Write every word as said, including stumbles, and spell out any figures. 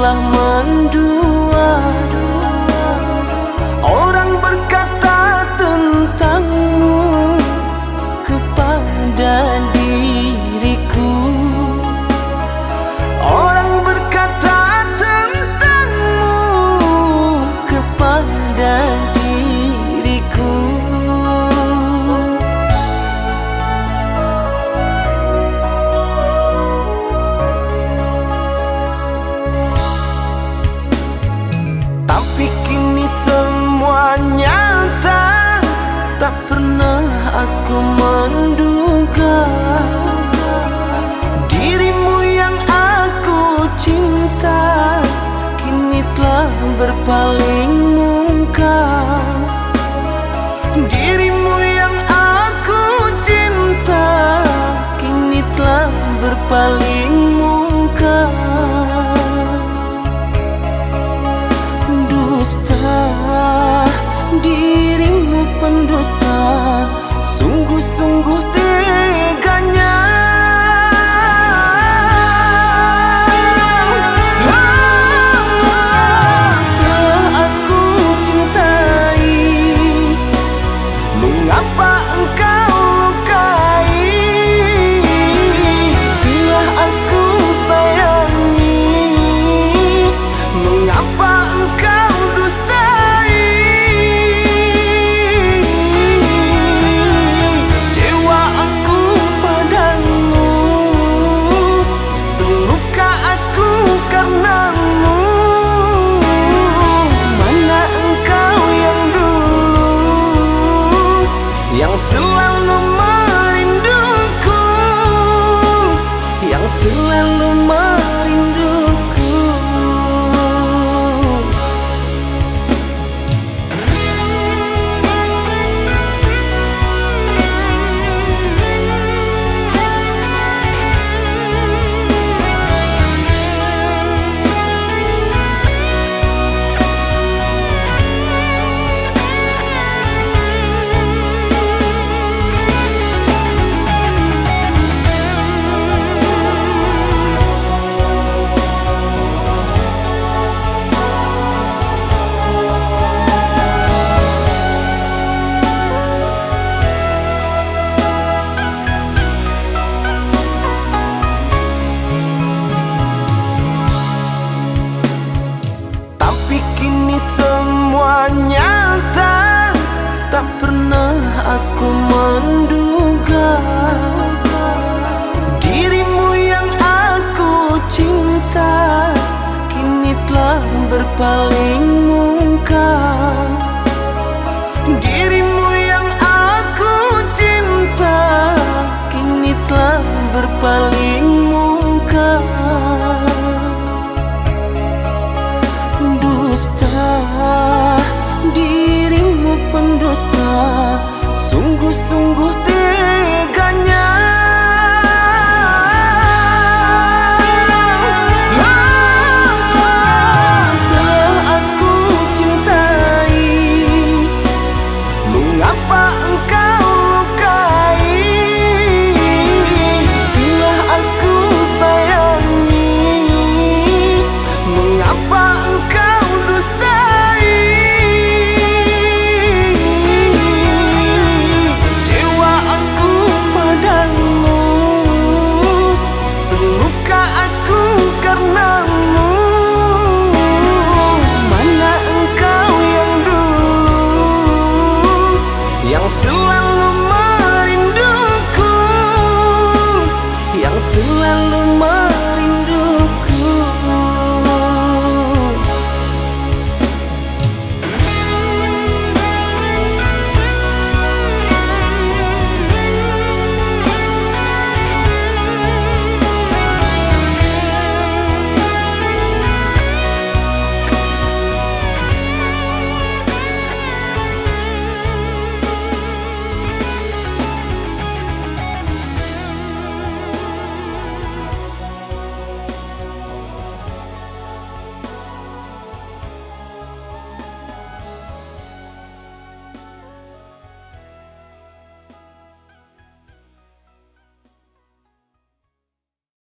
telah mendua. Orang berkata tentangmu kepada diriku. Orang berkata tentangmu kepada diriku. Tapi kini semua nyata, tak pernah aku menduga dirimu yang aku cinta kini telah berpaling muka. Dirimu yang aku cinta kini telah berpaling muka. Dirimu pendusta, sungguh-sungguh teganya. Telah aku cintai, mengapa engkau lukai? Telah aku sayangi, mengapa engkau dustai? Yang selalu merinduku, yang selalu merinduku. Tapi kini semua nyata, tak pernah aku menduga dirimu yang aku cinta kini telah berpaling muka. Dirimu yang aku cinta kini telah berpaling muka. Dusta, dirimu pendusta, sungguh-sungguh